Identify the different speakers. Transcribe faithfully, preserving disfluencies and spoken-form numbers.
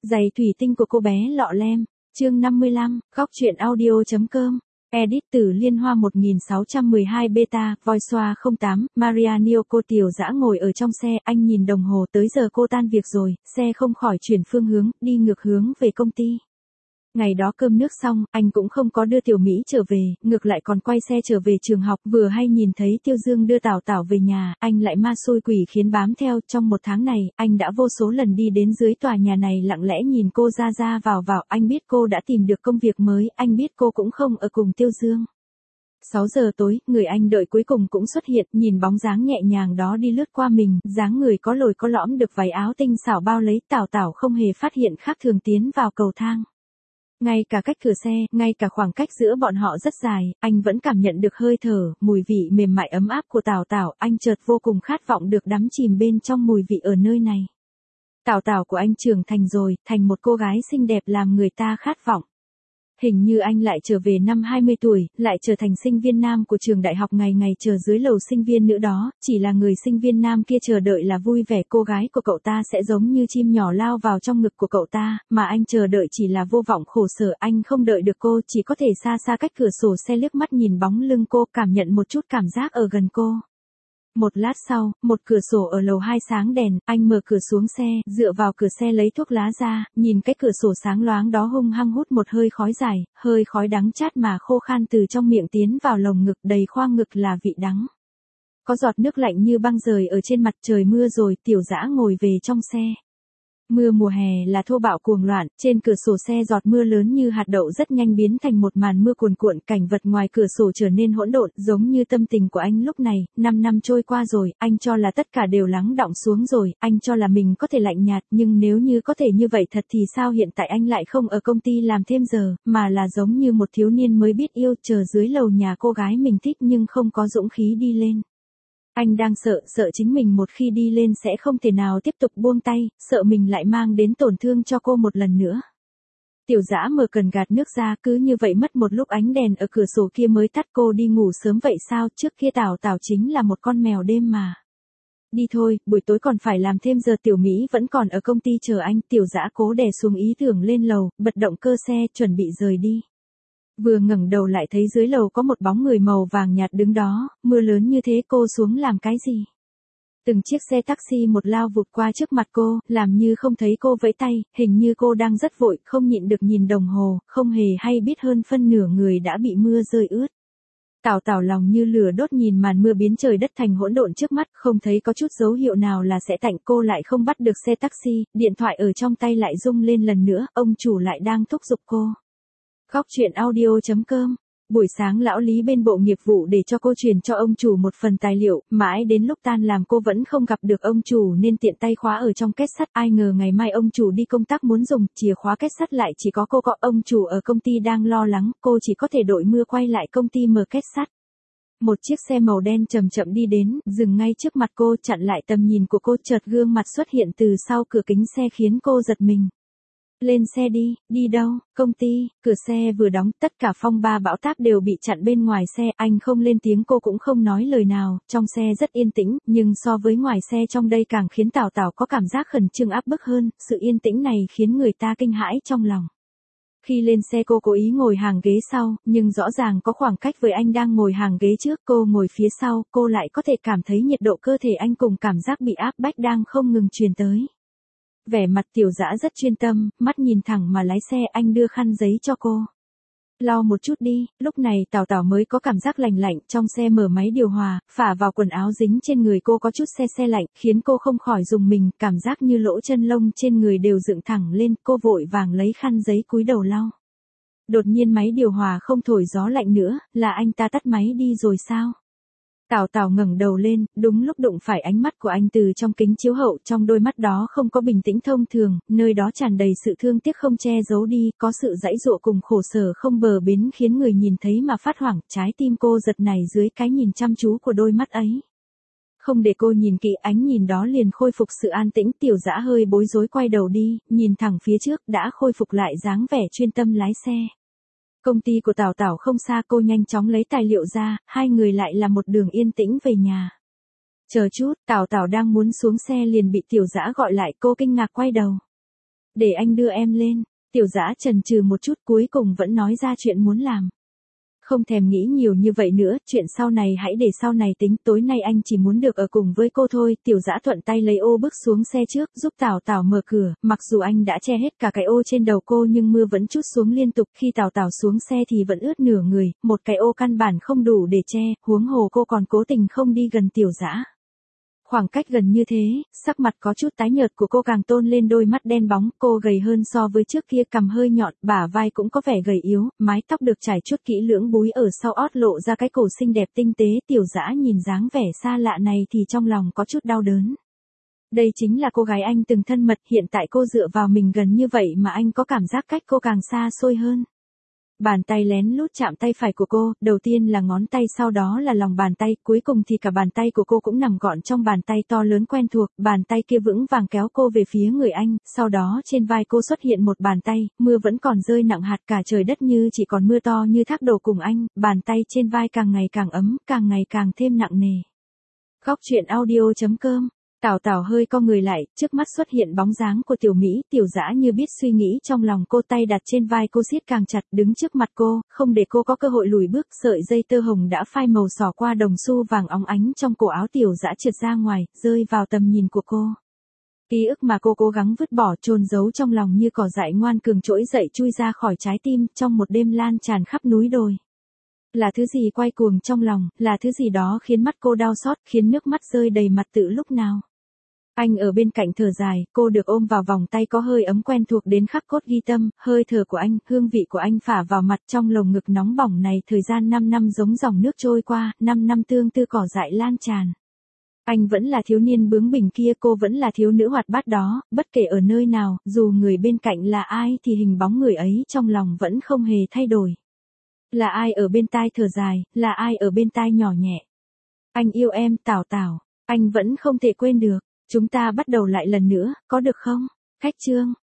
Speaker 1: Giày thủy tinh của cô bé lọ lem, chương năm mươi lăm, góc truyện audio.com. Edit từ Liên Hoa một nghìn sáu trăm mười hai Beta, Voice không tám, Maria Nyoko. Tiểu Dã ngồi ở trong xe, anh nhìn đồng hồ, tới giờ cô tan việc rồi, xe không khỏi chuyển phương hướng, đi ngược hướng về công ty. Ngày đó cơm nước xong, anh cũng không có đưa Tiểu Mỹ trở về, ngược lại còn quay xe trở về trường học. Vừa hay nhìn thấy Tiêu Dương đưa Tảo Tảo về nhà, anh lại ma xui quỷ khiến bám theo. Trong một tháng này, anh đã vô số lần đi đến dưới tòa nhà này lặng lẽ nhìn cô ra ra vào vào. Anh biết cô đã tìm được công việc mới, anh biết cô cũng không ở cùng Tiêu Dương. sáu giờ tối, người anh đợi cuối cùng cũng xuất hiện, nhìn bóng dáng nhẹ nhàng đó đi lướt qua mình, dáng người có lồi có lõm được váy áo tinh xảo bao lấy. Tảo Tảo không hề phát hiện khác thường tiến vào cầu thang. Ngay cả cách cửa xe, ngay cả khoảng cách giữa bọn họ rất dài, anh vẫn cảm nhận được hơi thở, mùi vị mềm mại ấm áp của Tảo Tảo. Anh chợt vô cùng khát vọng được đắm chìm bên trong mùi vị ở nơi này. Tảo Tảo của anh trưởng thành rồi, thành một cô gái xinh đẹp làm người ta khát vọng. Hình như anh lại trở về năm hai mươi tuổi, lại trở thành sinh viên nam của trường đại học. Ngày ngày chờ dưới lầu sinh viên nữ đó, chỉ là người sinh viên nam kia chờ đợi là vui vẻ. Cô gái của cậu ta sẽ giống như chim nhỏ lao vào trong ngực của cậu ta, mà anh chờ đợi chỉ là vô vọng khổ sở. Anh không đợi được cô, chỉ có thể xa xa cách cửa sổ xe liếc mắt nhìn bóng lưng cô, cảm nhận một chút cảm giác ở gần cô. Một lát sau, một cửa sổ ở lầu hai sáng đèn, anh mở cửa xuống xe, dựa vào cửa xe lấy thuốc lá ra, nhìn cái cửa sổ sáng loáng đó hung hăng hút một hơi khói dài, hơi khói đắng chát mà khô khan từ trong miệng tiến vào lồng ngực, đầy khoang ngực là vị đắng. Có giọt nước lạnh như băng rơi ở trên mặt. Trời mưa rồi, Tiểu Dã ngồi về trong xe. Mưa mùa hè là thô bạo cuồng loạn, trên cửa sổ xe giọt mưa lớn như hạt đậu rất nhanh biến thành một màn mưa cuồn cuộn. Cảnh vật ngoài cửa sổ trở nên hỗn độn, giống như tâm tình của anh lúc này. Năm năm trôi qua rồi, anh cho là tất cả đều lắng đọng xuống rồi, anh cho là mình có thể lạnh nhạt, nhưng nếu như có thể như vậy thật thì sao hiện tại anh lại không ở công ty làm thêm giờ, mà là giống như một thiếu niên mới biết yêu, chờ dưới lầu nhà cô gái mình thích nhưng không có dũng khí đi lên. Anh đang sợ, sợ chính mình một khi đi lên sẽ không thể nào tiếp tục buông tay, sợ mình lại mang đến tổn thương cho cô một lần nữa. Tiểu Dã mở cần gạt nước ra, cứ như vậy mất một lúc ánh đèn ở cửa sổ kia mới tắt. Cô đi ngủ sớm vậy sao, trước kia Tảo Tảo chính là một con mèo đêm mà. Đi thôi, buổi tối còn phải làm thêm giờ. Tiểu Mỹ vẫn còn ở công ty chờ anh. Tiểu Dã cố đè xuống ý tưởng lên lầu, bật động cơ xe, chuẩn bị rời đi. Vừa ngẩng đầu lại thấy dưới lầu có một bóng người màu vàng nhạt đứng đó, mưa lớn như thế cô xuống làm cái gì? Từng chiếc xe taxi một lao vụt qua trước mặt cô, làm như không thấy cô vẫy tay, hình như cô đang rất vội, không nhịn được nhìn đồng hồ, không hề hay biết hơn phân nửa người đã bị mưa rơi ướt. Tảo Tảo lòng như lửa đốt nhìn màn mưa biến trời đất thành hỗn độn trước mắt, không thấy có chút dấu hiệu nào là sẽ tạnh. Cô lại không bắt được xe taxi, điện thoại ở trong tay lại rung lên lần nữa, ông chủ lại đang thúc giục cô. Góc truyện audio.com. Buổi sáng lão Lý bên bộ nghiệp vụ để cho cô truyền cho ông chủ một phần tài liệu, mãi đến lúc tan làm cô vẫn không gặp được ông chủ nên tiện tay khóa ở trong két sắt. Ai ngờ ngày mai ông chủ đi công tác muốn dùng chìa khóa két sắt lại chỉ có cô có. Ông chủ ở công ty đang lo lắng, cô chỉ có thể đội mưa quay lại công ty mở két sắt. Một chiếc xe màu đen chậm chậm đi đến, dừng ngay trước mặt cô, chặn lại tầm nhìn của cô. Chợt gương mặt xuất hiện từ sau cửa kính xe khiến cô giật mình. Lên xe đi. Đi đâu? Công ty. Cửa xe vừa đóng, tất cả phong ba bão táp đều bị chặn bên ngoài xe. Anh không lên tiếng, cô cũng không nói lời nào. Trong xe rất yên tĩnh, nhưng so với ngoài xe trong đây càng khiến Tảo Tảo có cảm giác khẩn trương áp bức hơn. Sự yên tĩnh này khiến người ta kinh hãi trong lòng. Khi lên xe cô cố ý ngồi hàng ghế sau, nhưng rõ ràng có khoảng cách với anh đang ngồi hàng ghế trước. Cô ngồi phía sau, cô lại có thể cảm thấy nhiệt độ cơ thể anh cùng cảm giác bị áp bách đang không ngừng truyền tới. Vẻ mặt Tiểu Dã rất chuyên tâm, mắt nhìn thẳng mà lái xe. Anh đưa khăn giấy cho cô. Lau một chút đi. Lúc này Tảo Tảo mới có cảm giác lành lạnh. Trong xe mở máy điều hòa, phả vào quần áo dính trên người cô có chút se se lạnh, khiến cô không khỏi rùng mình, cảm giác như lỗ chân lông trên người đều dựng thẳng lên. Cô vội vàng lấy khăn giấy cúi đầu lau. Đột nhiên máy điều hòa không thổi gió lạnh nữa, là anh ta tắt máy đi rồi sao? Tảo Tảo ngẩng đầu lên, đúng lúc đụng phải ánh mắt của anh từ trong kính chiếu hậu. Trong đôi mắt đó không có bình tĩnh thông thường, nơi đó tràn đầy sự thương tiếc không che giấu đi, có sự dãy dụa cùng khổ sở không bờ bến khiến người nhìn thấy mà phát hoảng. Trái tim cô giật nảy dưới cái nhìn chăm chú của đôi mắt ấy. Không để cô nhìn kỹ, ánh nhìn đó liền khôi phục sự an tĩnh. Tiểu Dã hơi bối rối quay đầu đi, nhìn thẳng phía trước, đã khôi phục lại dáng vẻ chuyên tâm lái xe. Công ty của Tảo Tảo không xa, cô nhanh chóng lấy tài liệu ra, hai người lại là một đường yên tĩnh về nhà. Chờ chút, Tảo Tảo đang muốn xuống xe liền bị Tiểu Dã gọi lại, cô kinh ngạc quay đầu. Để anh đưa em lên. Tiểu Dã chần chừ một chút cuối cùng vẫn nói ra chuyện muốn làm. Không thèm nghĩ nhiều như vậy nữa, chuyện sau này hãy để sau này tính, tối nay anh chỉ muốn được ở cùng với cô thôi. Tiểu Dã thuận tay lấy ô bước xuống xe trước, giúp Tào Tào mở cửa, mặc dù anh đã che hết cả cái ô trên đầu cô nhưng mưa vẫn trút xuống liên tục, khi Tào Tào xuống xe thì vẫn ướt nửa người, một cái ô căn bản không đủ để che, huống hồ cô còn cố tình không đi gần Tiểu Dã. Khoảng cách gần như thế, sắc mặt có chút tái nhợt của cô càng tôn lên đôi mắt đen bóng, cô gầy hơn so với trước kia, cằm hơi nhọn, bả vai cũng có vẻ gầy yếu, mái tóc được trải chuốt kỹ lưỡng búi ở sau ót lộ ra cái cổ xinh đẹp tinh tế. Tiểu Dã nhìn dáng vẻ xa lạ này thì trong lòng có chút đau đớn. Đây chính là cô gái anh từng thân mật, hiện tại cô dựa vào mình gần như vậy mà anh có cảm giác cách cô càng xa xôi hơn. Bàn tay lén lút chạm tay phải của cô, đầu tiên là ngón tay sau đó là lòng bàn tay, cuối cùng thì cả bàn tay của cô cũng nằm gọn trong bàn tay to lớn quen thuộc, bàn tay kia vững vàng kéo cô về phía người anh, sau đó trên vai cô xuất hiện một bàn tay, mưa vẫn còn rơi nặng hạt, cả trời đất như chỉ còn mưa to như thác đổ cùng anh, bàn tay trên vai càng ngày càng ấm, càng ngày càng thêm nặng nề. Góc truyện audio chấm com. Tào Tào hơi co người lại, trước mắt xuất hiện bóng dáng của Tiểu Mỹ. Tiểu Dã như biết suy nghĩ trong lòng cô, tay đặt trên vai cô siết càng chặt, đứng trước mặt cô, không để cô có cơ hội lùi bước. Sợi dây tơ hồng đã phai màu xỏ qua đồng xu vàng óng ánh trong cổ áo Tiểu Dã trượt ra ngoài, rơi vào tầm nhìn của cô. Ký ức mà cô cố gắng vứt bỏ chôn giấu trong lòng như cỏ dại ngoan cường trỗi dậy chui ra khỏi trái tim trong một đêm lan tràn khắp núi đồi. Là thứ gì quay cuồng trong lòng, là thứ gì đó khiến mắt cô đau xót, khiến nước mắt rơi đầy mặt tự lúc nào. Anh ở bên cạnh thở dài, cô được ôm vào vòng tay có hơi ấm quen thuộc đến khắc cốt ghi tâm, hơi thở của anh, hương vị của anh phả vào mặt trong lồng ngực nóng bỏng này. Thời gian năm năm giống dòng nước trôi qua, năm năm tương tư cỏ dại lan tràn. Anh vẫn là thiếu niên bướng bỉnh kia, cô vẫn là thiếu nữ hoạt bát đó, bất kể ở nơi nào, dù người bên cạnh là ai thì hình bóng người ấy trong lòng vẫn không hề thay đổi. Là ai ở bên tai thở dài, là ai ở bên tai nhỏ nhẹ. Anh yêu em, Tào Tào, anh vẫn không thể quên được. Chúng ta bắt đầu lại lần nữa, có được không? Khách chương.